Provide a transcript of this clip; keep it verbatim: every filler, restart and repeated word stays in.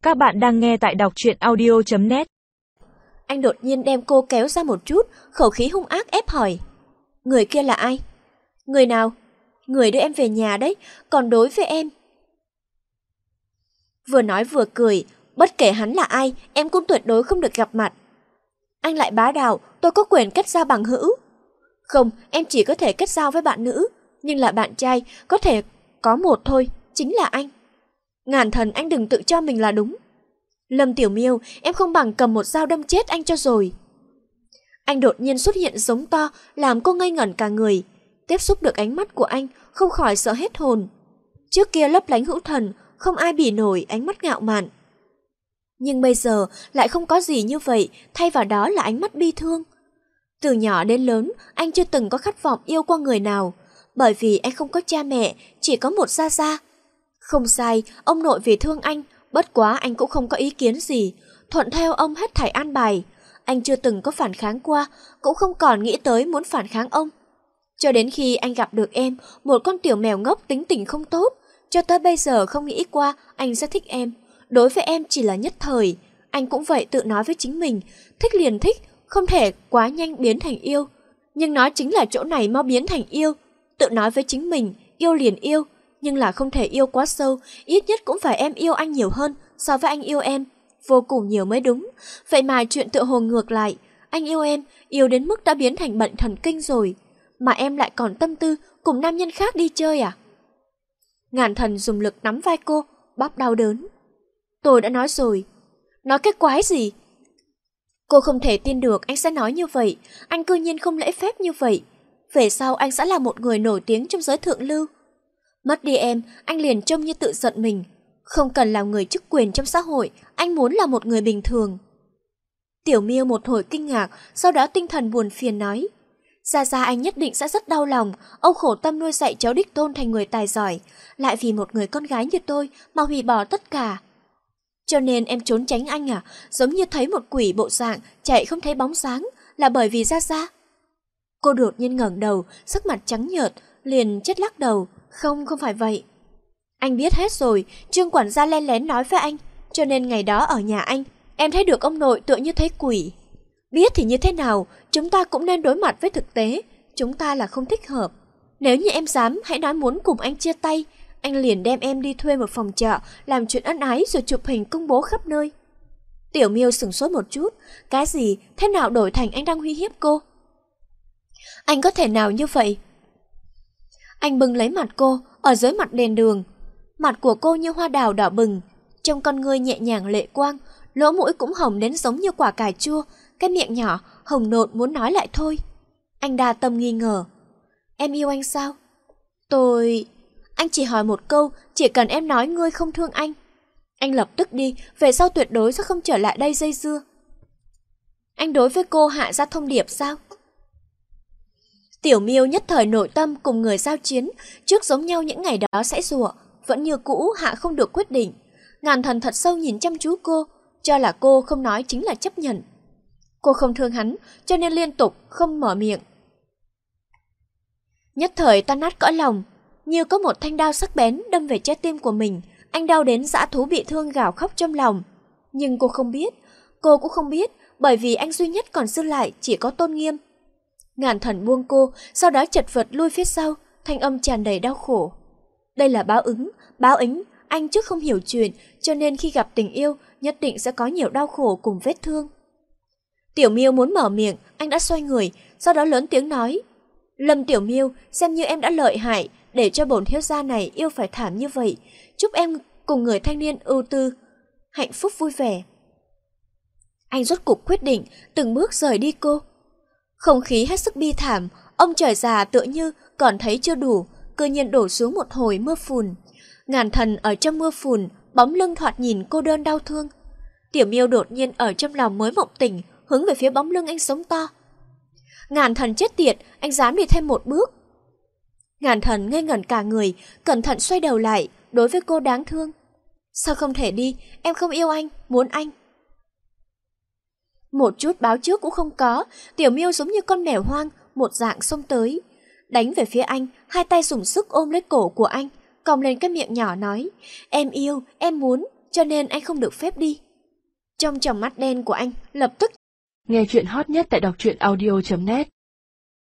Các bạn đang nghe tại đọc truyện audio chấm net. Anh đột nhiên đem cô kéo ra một chút, khẩu khí hung ác ép hỏi. Người kia là ai? Người nào? Người đưa em về nhà đấy, còn đối với em. Vừa nói vừa cười, bất kể hắn là ai, em cũng tuyệt đối không được gặp mặt. Anh lại bá đạo, tôi có quyền kết giao bằng hữu. Không, em chỉ có thể kết giao với bạn nữ, nhưng là bạn trai có thể có một thôi, chính là anh. Ngàn thần, anh đừng tự cho mình là đúng. Lâm Tiểu Miêu, em không bằng cầm một dao đâm chết anh cho rồi. Anh đột nhiên xuất hiện giống to, làm cô ngây ngẩn cả người. Tiếp xúc được ánh mắt của anh, không khỏi sợ hết hồn. Trước kia lấp lánh hữu thần, không ai bỉ nổi ánh mắt ngạo mạn. Nhưng bây giờ lại không có gì như vậy, thay vào đó là ánh mắt bi thương. Từ nhỏ đến lớn, anh chưa từng có khát vọng yêu qua người nào, bởi vì anh không có cha mẹ, chỉ có một gia gia. Không sai, ông nội vì thương anh, bất quá anh cũng không có ý kiến gì, thuận theo ông hết thảy an bài. Anh chưa từng có phản kháng qua, cũng không còn nghĩ tới muốn phản kháng ông. Cho đến khi anh gặp được em, một con tiểu mèo ngốc tính tình không tốt, cho tới bây giờ không nghĩ qua anh sẽ thích em. Đối với em chỉ là nhất thời, anh cũng vậy tự nói với chính mình, thích liền thích, không thể quá nhanh biến thành yêu. Nhưng nó chính là chỗ này mau biến thành yêu, tự nói với chính mình, yêu liền yêu, nhưng là không thể yêu quá sâu, ít nhất cũng phải em yêu anh nhiều hơn so với anh yêu em, vô cùng nhiều mới đúng. Vậy mà chuyện tựa hồ ngược lại, anh yêu em, yêu đến mức đã biến thành bệnh thần kinh rồi, mà em lại còn tâm tư cùng nam nhân khác đi chơi à? Ngàn thần dùng lực nắm vai cô, bóp đau đớn. Tôi đã nói rồi. Nói cái quái gì? Cô không thể tin được anh sẽ nói như vậy, anh cư nhiên không lễ phép như vậy. Về sau anh sẽ là một người nổi tiếng trong giới thượng lưu. Mất đi em, anh liền trông như tự giận mình. Không cần là người chức quyền trong xã hội, anh muốn là một người bình thường. Tiểu Miêu một hồi kinh ngạc, sau đó tinh thần buồn phiền nói. Gia Gia anh nhất định sẽ rất đau lòng, ông khổ tâm nuôi dạy cháu đích tôn thành người tài giỏi, lại vì một người con gái như tôi mà hủy bỏ tất cả. Cho nên em trốn tránh anh à, giống như thấy một quỷ bộ dạng, chạy không thấy bóng sáng, là bởi vì Gia Gia. Cô đột nhiên ngẩng đầu, sắc mặt trắng nhợt, liền chết lắc đầu. Không, không phải vậy. Anh biết hết rồi, Trương quản gia len lén nói với anh, cho nên ngày đó ở nhà anh, em thấy được ông nội tựa như thấy quỷ. Biết thì như thế nào, chúng ta cũng nên đối mặt với thực tế, chúng ta là không thích hợp. Nếu như em dám, hãy nói muốn cùng anh chia tay, anh liền đem em đi thuê một phòng trọ, làm chuyện ân ái rồi chụp hình công bố khắp nơi. Tiểu Miêu sửng sốt một chút, cái gì, thế nào đổi thành anh đang uy hiếp cô? Anh có thể nào như vậy? Anh bưng lấy mặt cô, ở dưới mặt đèn đường. Mặt của cô như hoa đào đỏ bừng, trong con ngươi nhẹ nhàng lệ quang, lỗ mũi cũng hồng đến giống như quả cà chua, cái miệng nhỏ, hồng nộn muốn nói lại thôi. Anh đa tâm nghi ngờ. Em yêu anh sao? Tôi... Anh chỉ hỏi một câu, chỉ cần em nói ngươi không thương anh. Anh lập tức đi, về sau tuyệt đối sẽ không trở lại đây dây dưa. Anh đối với cô hạ ra thông điệp sao? Tiểu Miêu nhất thời nội tâm cùng người giao chiến, trước giống nhau những ngày đó sẽ rủa, vẫn như cũ hạ không được quyết định. Ngàn thần thật sâu nhìn chăm chú cô, cho là cô không nói chính là chấp nhận. Cô không thương hắn, cho nên liên tục không mở miệng. Nhất thời tan nát cõi lòng, như có một thanh đao sắc bén đâm về trái tim của mình. Anh đau đến dã thú bị thương gào khóc trong lòng. Nhưng cô không biết, cô cũng không biết, bởi vì anh duy nhất còn dư lại chỉ có tôn nghiêm. Ngàn thần buông cô, sau đó chật vật lui phía sau, thanh âm tràn đầy đau khổ. Đây là báo ứng, báo ứng, anh trước không hiểu chuyện, cho nên khi gặp tình yêu, nhất định sẽ có nhiều đau khổ cùng vết thương. Tiểu Miêu muốn mở miệng, anh đã xoay người, sau đó lớn tiếng nói. Lâm Tiểu Miêu, xem như em đã lợi hại, để cho bổn thiếu gia này yêu phải thảm như vậy. Chúc em cùng người thanh niên ưu tư, hạnh phúc vui vẻ. Anh rốt cục quyết định, từng bước rời đi cô. Không khí hết sức bi thảm, ông trời già tựa như còn thấy chưa đủ, cư nhiên đổ xuống một hồi mưa phùn. Ngàn thần ở trong mưa phùn, bóng lưng thoạt nhìn cô đơn đau thương. Tiểu Miêu đột nhiên ở trong lòng mới mộng tỉnh, hướng về phía bóng lưng anh sống to. Ngàn thần chết tiệt, anh dám đi thêm một bước. Ngàn thần ngây ngẩn cả người, cẩn thận xoay đầu lại, đối với cô đáng thương. Sao không thể đi, em không yêu anh, muốn anh. Một chút báo trước cũng không có, Tiểu Miêu giống như con mèo hoang, một dạng xông tới. Đánh về phía anh, hai tay dùng sức ôm lấy cổ của anh, cong lên cái miệng nhỏ nói. Em yêu, em muốn, cho nên anh không được phép đi. Trong tròng mắt đen của anh lập tức. Nghe chuyện hot nhất tại đọc truyện audio chấm net